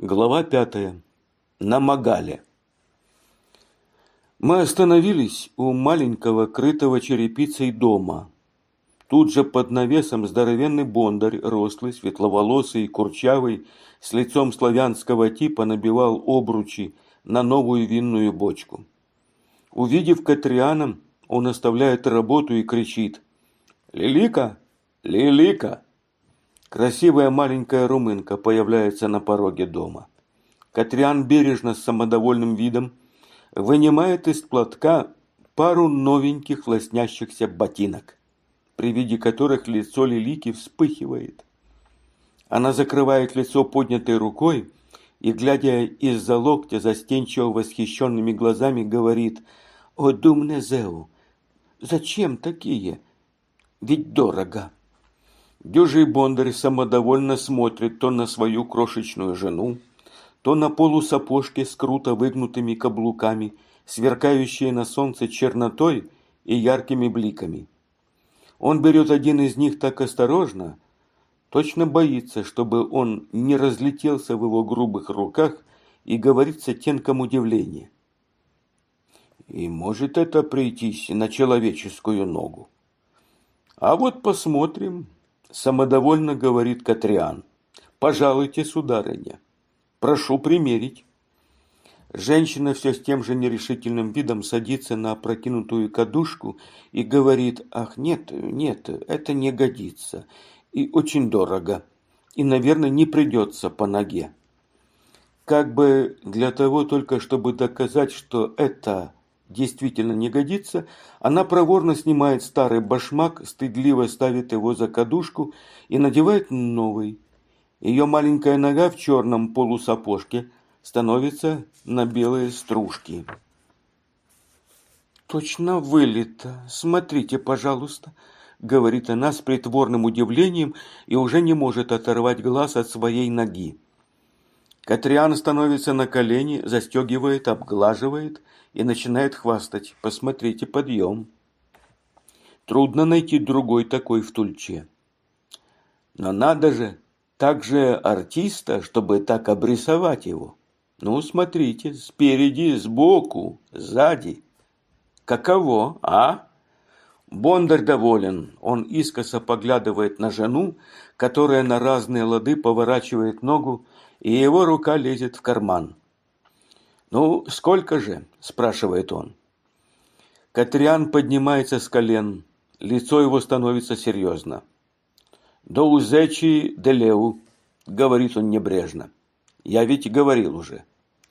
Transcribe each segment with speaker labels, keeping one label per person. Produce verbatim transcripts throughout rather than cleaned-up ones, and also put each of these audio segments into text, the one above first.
Speaker 1: Глава пятая. На Магале. Мы остановились у маленького, крытого черепицей дома. Тут же под навесом здоровенный бондарь, рослый, светловолосый, курчавый, с лицом славянского типа набивал обручи на новую винную бочку. Увидев Катриана, он оставляет работу и кричит: «Лилика! Лилика!» Красивая маленькая румынка появляется на пороге дома. Катриан бережно, с самодовольным видом, вынимает из платка пару новеньких лоснящихся ботинок, при виде которых лицо Лилики вспыхивает. Она закрывает лицо поднятой рукой и, глядя из-за локтя застенчиво восхищенными глазами, говорит: «О, Думнезеу, зачем такие? Ведь дорого». Дюжий бондарь самодовольно смотрит то на свою крошечную жену, то на полусапожки с круто выгнутыми каблуками, сверкающие на солнце чернотой и яркими бликами. Он берет один из них так осторожно, точно боится, чтобы он не разлетелся в его грубых руках, и говорит с оттенком удивления: «И может это прийтись на человеческую ногу?» «А вот посмотрим», — самодовольно говорит Катриан. «Пожалуйте, сударыня, прошу примерить». Женщина все с тем же нерешительным видом садится на опрокинутую кадушку и говорит: «Ах, нет, нет, это не годится, и очень дорого, и, наверное, не придется по ноге». Как бы для того только, чтобы доказать, что это действительно не годится, она проворно снимает старый башмак, стыдливо ставит его за кадушку и надевает новый. Ее маленькая нога в черном полусапожке становится на белые стружки. «Точно вылито. Смотрите, пожалуйста», — говорит она с притворным удивлением и уже не может оторвать глаз от своей ноги. Катриан становится на колени, застегивает, обглаживает и начинает хвастать: «Посмотрите, подъем». Трудно найти другой такой в Тульче. Но надо же, так же артиста, чтобы так обрисовать его. Ну, смотрите, спереди, сбоку, сзади. Каково, а? Бондарь доволен. Он искоса поглядывает на жену, которая на разные лады поворачивает ногу, и его рука лезет в карман. «Ну, сколько же?» – спрашивает он. Катриан поднимается с колен. Лицо его становится серьезно. «До узечи делеу», – говорит он небрежно. «Я ведь говорил уже».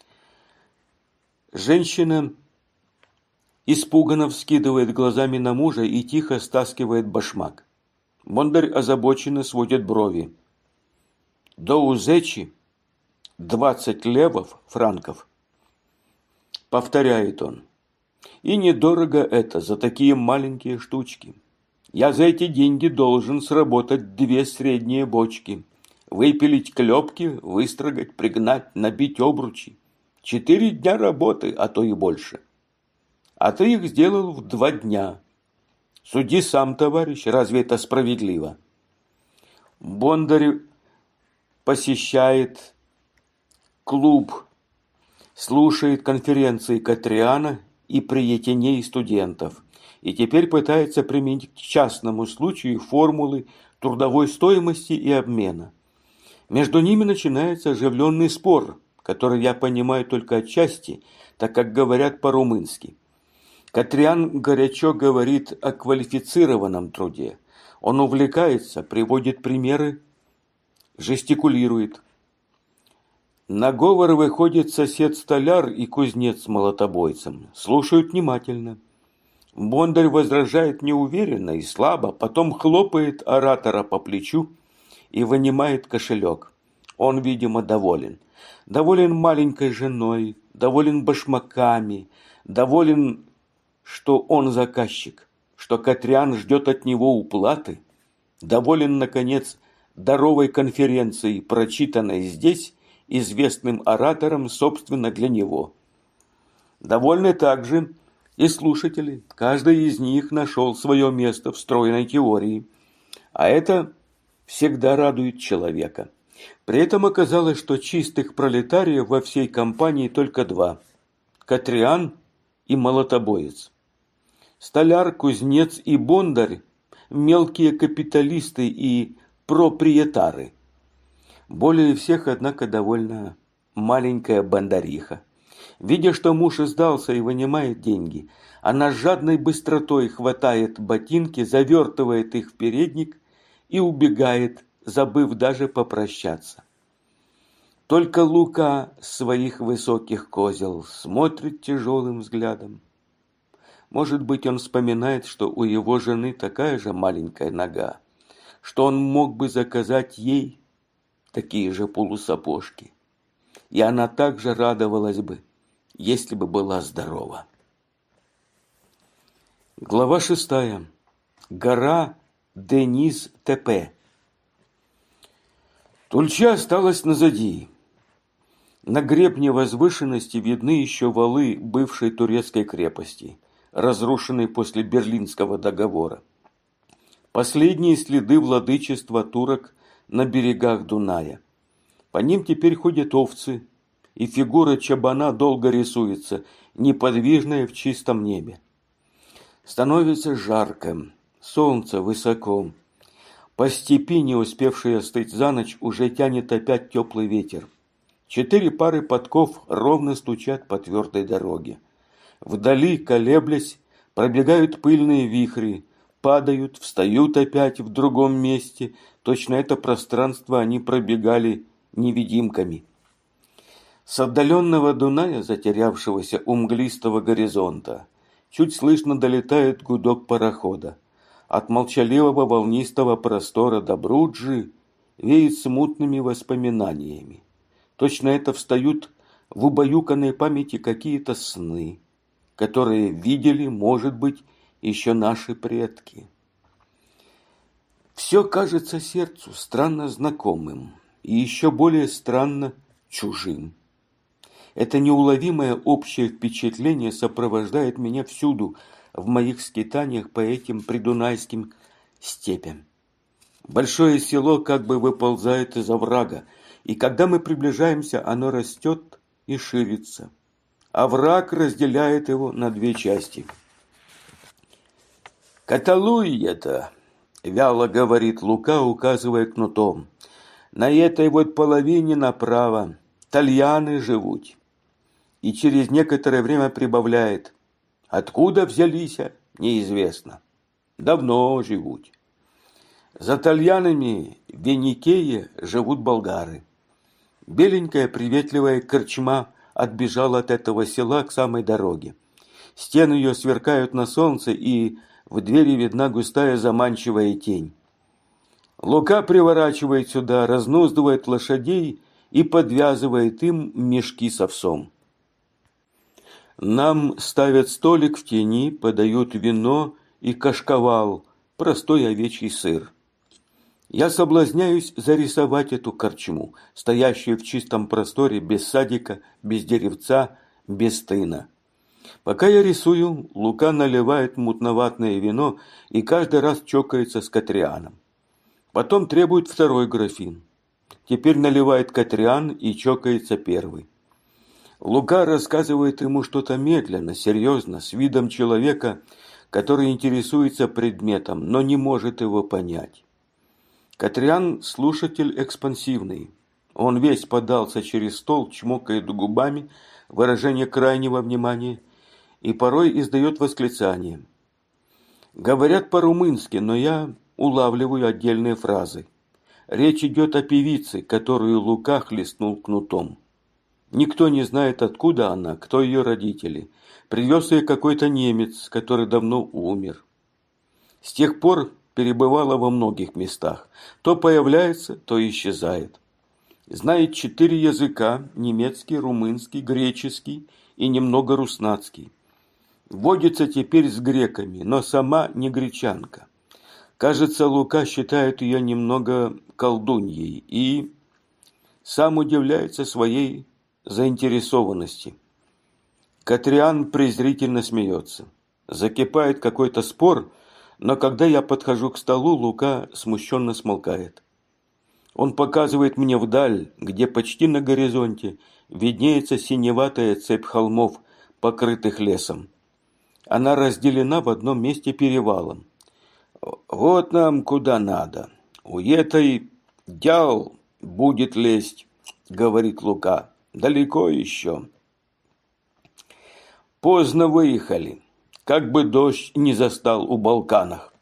Speaker 1: Женщина испуганно вскидывает глазами на мужа и тихо стаскивает башмак. Бондарь озабоченно сводит брови. «До узечи двадцать левов, франков», — повторяет он. «И недорого это за такие маленькие штучки. Я за эти деньги должен сработать две средние бочки, выпилить клепки, выстрогать, пригнать, набить обручи. Четыре дня работы, а то и больше. А ты их сделал в два дня. Суди сам, товарищ, разве это справедливо?» Бондарь посещает клуб, слушает конференции Катриана и приятелей студентов, и теперь пытается применить к частному случаю формулы трудовой стоимости и обмена. Между ними начинается оживленный спор, который я понимаю только отчасти, так как говорят по-румынски. Катриан горячо говорит о квалифицированном труде. Он увлекается, приводит примеры, жестикулирует. На говор выходит сосед-столяр и кузнец с молотобойцем. Слушают внимательно. Бондарь возражает неуверенно и слабо, потом хлопает оратора по плечу и вынимает кошелек. Он, видимо, доволен. Доволен маленькой женой, доволен башмаками, доволен, что он заказчик, что Катриан ждет от него уплаты, доволен, наконец, даровой конференцией, прочитанной здесь известным оратором, собственно, для него. Довольны также и слушатели. Каждый из них нашел свое место в стройной теории. А это всегда радует человека. При этом оказалось, что чистых пролетариев во всей компании только два – Катриан и молотобоец. Столяр, кузнец и бондарь – мелкие капиталисты и проприетары. Более всех, однако, довольно маленькая бондариха. Видя, что муж издался и вынимает деньги, она с жадной быстротой хватает ботинки, завертывает их в передник и убегает, забыв даже попрощаться. Только Лука своих высоких козел смотрит тяжелым взглядом. Может быть, он вспоминает, что у его жены такая же маленькая нога, что он мог бы заказать ей такие же полусапожки. И она также радовалась бы, если бы была здорова. Глава шестая. Гора Дениз-Тепе. Тульча осталась назади. На гребне возвышенности видны еще валы бывшей турецкой крепости, разрушенной после Берлинского договора. Последние следы владычества турок на берегах Дуная. По ним теперь ходят овцы, и фигура чабана долго рисуется, неподвижная в чистом небе. Становится жарко, солнце высоко. По степи, не успевшей остыть за ночь, уже тянет опять теплый ветер. Четыре пары подков ровно стучат по твердой дороге. Вдали, колеблясь, пробегают пыльные вихри, падают, встают опять в другом месте. Точно это пространство они пробегали невидимками. С отдаленного Дуная, затерявшегося у мглистого горизонта, чуть слышно долетает гудок парохода. От молчаливого волнистого простора Добруджи веет смутными воспоминаниями. Точно это встают в убаюканной памяти какие-то сны, которые видели, может быть, еще наши предки. Все кажется сердцу странно знакомым и еще более странно чужим. Это неуловимое общее впечатление сопровождает меня всюду, в моих скитаниях по этим придунайским степям. Большое село как бы выползает из оврага, и когда мы приближаемся, оно растет и ширится. Овраг разделяет его на две части. «Каталуй-это!» — вяло говорит Лука, указывая кнутом. «На этой вот половине направо тальяны живут». И через некоторое время прибавляет: откуда взялись, неизвестно. Давно живут. За тальянами в Веникее живут болгары. Беленькая приветливая корчма отбежала от этого села к самой дороге. Стены ее сверкают на солнце, и в двери видна густая заманчивая тень. Лука приворачивает сюда, разнуздывает лошадей и подвязывает им мешки с овсом. Нам ставят столик в тени, подают вино и кашкавал, простой овечий сыр. Я соблазняюсь зарисовать эту корчму, стоящую в чистом просторе, без садика, без деревца, без тына. Пока я рисую, Лука наливает мутноватное вино и каждый раз чокается с Катрианом. Потом требует второй графин. Теперь наливает Катриан и чокается первый. Лука рассказывает ему что-то медленно, серьезно, с видом человека, который интересуется предметом, но не может его понять. Катриан – слушатель экспансивный. Он весь подался через стол, чмокает губами, выражение крайнего внимания, и порой издает восклицание. Говорят по-румынски, но я улавливаю отдельные фразы. Речь идет о певице, которую Лука хлестнул кнутом. Никто не знает, откуда она, кто ее родители. Привез ее какой-то немец, который давно умер. С тех пор перебывала во многих местах. То появляется, то исчезает. Знает четыре языка: немецкий, румынский, греческий и немного руснацкий. Водится теперь с греками, но сама не гречанка. Кажется, Лука считает ее немного колдуньей и сам удивляется своей заинтересованности. Катриан презрительно смеется. Закипает какой-то спор, но когда я подхожу к столу, Лука смущенно смолкает. Он показывает мне вдаль, где почти на горизонте виднеется синеватая цепь холмов, покрытых лесом. Она разделена в одном месте перевалом. «Вот нам куда надо. У этой дял будет лезть», — говорит Лука. «Далеко еще». Поздно выехали, как бы дождь не застал у Балканах.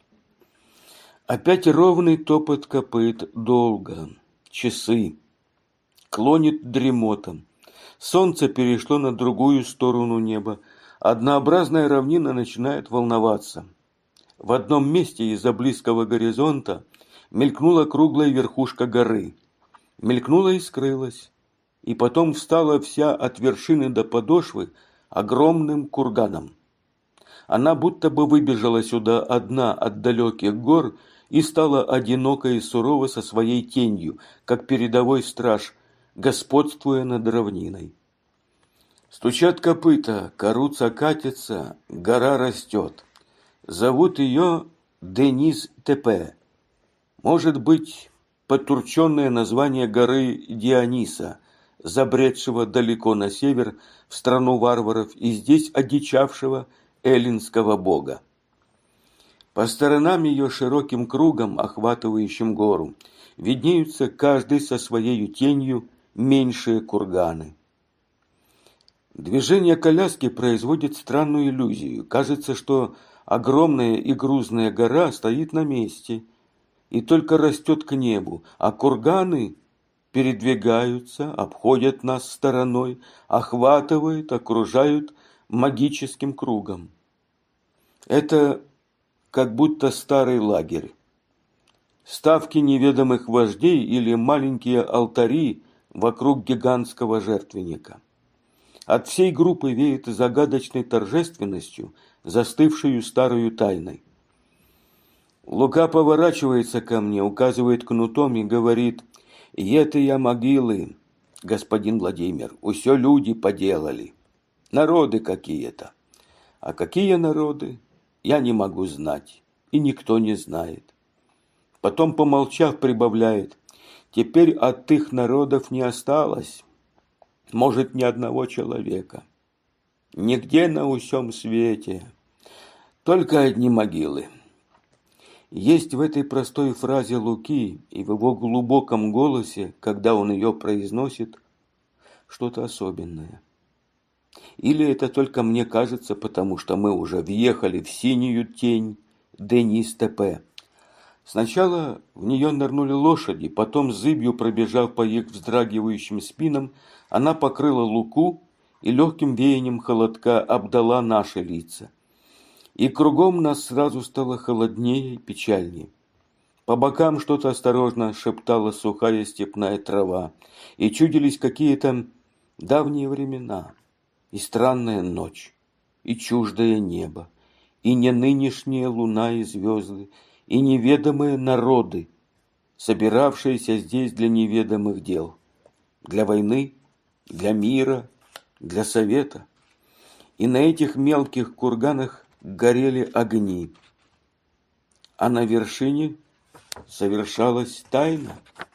Speaker 1: Опять ровный топот копыт, долго, часы. Клонит дремотом. Солнце перешло на другую сторону неба. Однообразная равнина начинает волноваться. В одном месте из-за близкого горизонта мелькнула круглая верхушка горы. Мелькнула и скрылась. И потом встала вся от вершины до подошвы огромным курганом. Она будто бы выбежала сюда одна от далеких гор и стала одиноко и сурово со своей тенью, как передовой страж, господствуя над равниной. Стучат копыта, коруца катится, гора растет. Зовут ее Денис-Тепе. Может быть, подтурченное название горы Диониса, забредшего далеко на север в страну варваров и здесь одичавшего эллинского бога. По сторонам ее широким кругом, охватывающим гору, виднеются каждый со своей тенью меньшие курганы. Движение коляски производит странную иллюзию. Кажется, что огромная и грузная гора стоит на месте и только растет к небу, а курганы передвигаются, обходят нас стороной, охватывают, окружают магическим кругом. Это как будто старый лагерь. Ставки неведомых вождей или маленькие алтари вокруг гигантского жертвенника. От всей группы веет загадочной торжественностью, застывшую старую тайной. Лука поворачивается ко мне, указывает кнутом и говорит: «Етыя могилы, господин Владимир, усё люди поделали. Народы какие-то. А какие народы, я не могу знать, и никто не знает». Потом, помолчав, прибавляет: «Теперь от их народов не осталось, может, ни одного человека. Нигде на усём свете, только одни могилы». Есть в этой простой фразе Луки и в его глубоком голосе, когда он ее произносит, что-то особенное. Или это только мне кажется, потому что мы уже въехали в синюю тень Денис-Тепе. Сначала в нее нырнули лошади, потом, зыбью пробежав по их вздрагивающим спинам, она покрыла Луку и легким веянием холодка обдала наши лица. И кругом нас сразу стало холоднее и печальнее. По бокам что-то осторожно шептала сухая степная трава, и чудились какие-то давние времена, и странная ночь, и чуждое небо, и не нынешняя луна и звезды, и неведомые народы, собиравшиеся здесь для неведомых дел, для войны, для мира, для совета. И на этих мелких курганах горели огни, а на вершине совершалась тайна.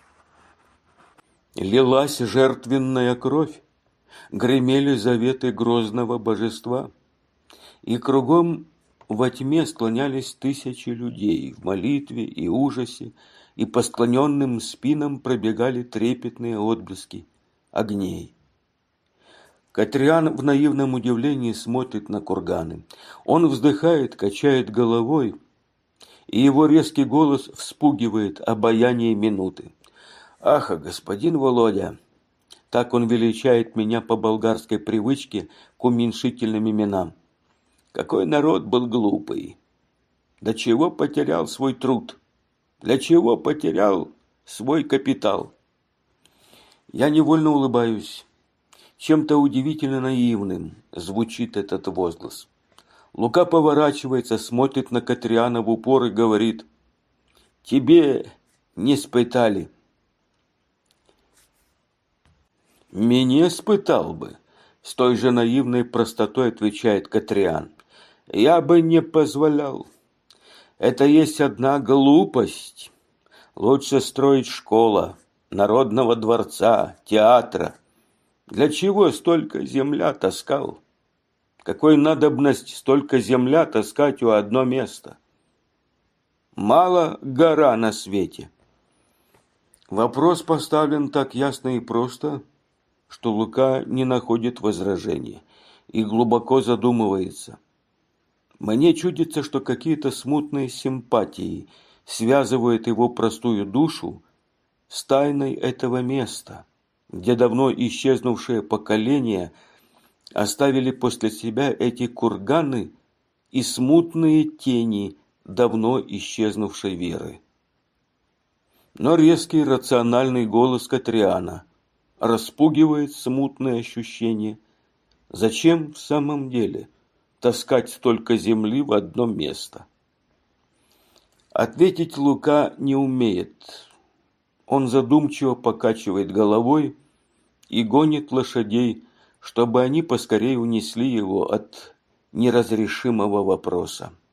Speaker 1: Лилась жертвенная кровь, гремели заветы грозного божества, и кругом во тьме склонялись тысячи людей в молитве и ужасе, и по склоненным спинам пробегали трепетные отблески огней. Катриан в наивном удивлении смотрит на курганы. Он вздыхает, качает головой, и его резкий голос вспугивает обаяние минуты. «Ах, господин Володя!» Так он величает меня по болгарской привычке к уменьшительным именам. Какой народ был глупый! До чего потерял свой труд? Для чего потерял свой капитал? Я невольно улыбаюсь. Чем-то удивительно наивным звучит этот возглас. Лука поворачивается, смотрит на Катриана в упор и говорит: «Тебе не спытали». «Меня спытал бы», — с той же наивной простотой отвечает Катриан. «Я бы не позволял. Это есть одна глупость. Лучше строить школа, Народного дворца, театра. Для чего столько земля таскал? Какой надобность столько земля таскать у одно место? Мало гора на свете. Вопрос поставлен так ясно и просто, что Лука не находит возражения и глубоко задумывается. Мне чудится, что какие-то смутные симпатии связывают его простую душу с тайной этого места, где давно исчезнувшие поколения оставили после себя эти курганы и смутные тени давно исчезнувшей веры. Но резкий рациональный голос Катриана распугивает смутные ощущения. Зачем в самом деле таскать столько земли в одно место? Ответить Лука не умеет. Он задумчиво покачивает головой и гонит лошадей, чтобы они поскорее унесли его от неразрешимого вопроса.